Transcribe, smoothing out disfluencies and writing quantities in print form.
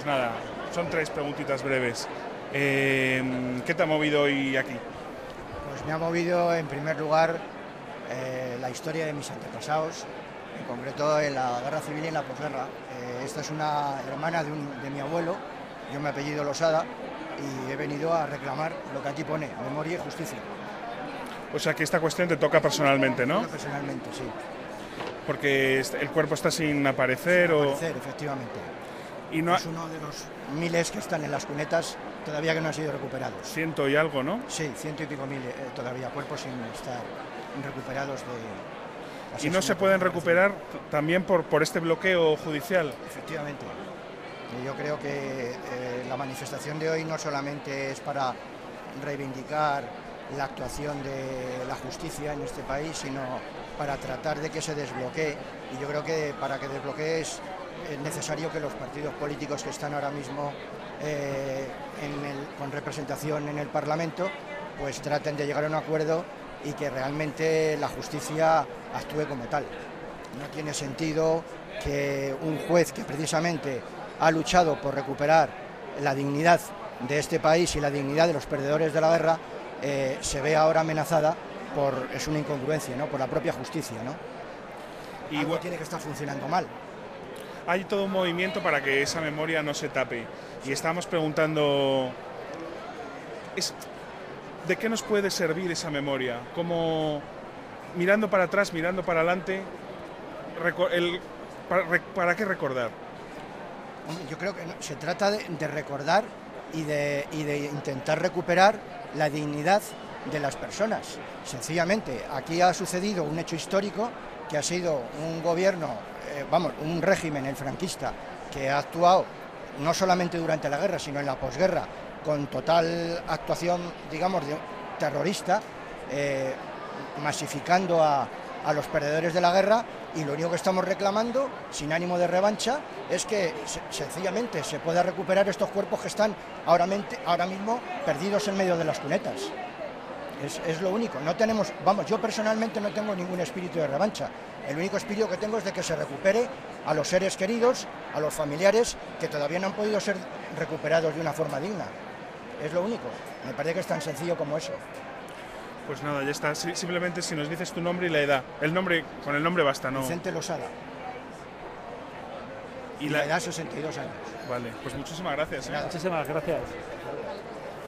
Pues nada, son 3 preguntitas breves. ¿Qué te ha movido hoy aquí? Pues me ha movido, en primer lugar, la historia de mis antepasados, en concreto en la guerra civil y en la posguerra. Esta es una hermana de mi abuelo, yo me apellido Losada, y he venido a reclamar lo que aquí pone, memoria y justicia. O sea que esta cuestión te toca personalmente, ¿no? Personalmente, sí. Porque el cuerpo está sin aparecer. Sin aparecer, efectivamente. Y no es uno de los miles que están en las cunetas todavía que no han sido recuperados. 100 y algo, ¿no? Sí, 100 y pico mil todavía cuerpos sin estar recuperados de... ¿Y no se pueden recuperar también por este bloqueo judicial? Efectivamente. Yo creo que la manifestación de hoy no solamente es para reivindicar la actuación de la justicia en este país, sino para tratar de que se desbloquee. Y yo creo que para que desbloquee es necesario que los partidos políticos que están ahora mismo con representación en el Parlamento, pues traten de llegar a un acuerdo y que realmente la justicia actúe como tal. No tiene sentido que un juez que precisamente ha luchado por recuperar la dignidad de este país y la dignidad de los perdedores de la guerra se vea ahora amenazada es una incongruencia, ¿no? Por la propia justicia, ¿no? Y algo tiene que estar funcionando mal. Hay todo un movimiento para que esa memoria no se tape. Y estamos preguntando, ¿de qué nos puede servir esa memoria? Como mirando para atrás, mirando para adelante, ¿para qué recordar? Yo creo que se trata de recordar y de intentar recuperar la dignidad de las personas. Sencillamente, aquí ha sucedido un hecho histórico que ha sido un gobierno, un régimen, el franquista, que ha actuado no solamente durante la guerra, sino en la posguerra, con total actuación, digamos, terrorista, masificando a los perdedores de la guerra, y lo único que estamos reclamando, sin ánimo de revancha, es que sencillamente se pueda recuperar estos cuerpos que están ahora mismo perdidos en medio de las cunetas. Es lo único. No tenemos, yo personalmente no tengo ningún espíritu de revancha. El único espíritu que tengo es de que se recupere a los seres queridos, a los familiares que todavía no han podido ser recuperados de una forma digna. Es lo único. Me parece que es tan sencillo como eso. Pues nada, ya está. Simplemente si nos dices tu nombre y la edad. Con el nombre basta, ¿no? Vicente Losada. Y la edad 62 años. Vale, pues muchísimas gracias. Muchísimas gracias.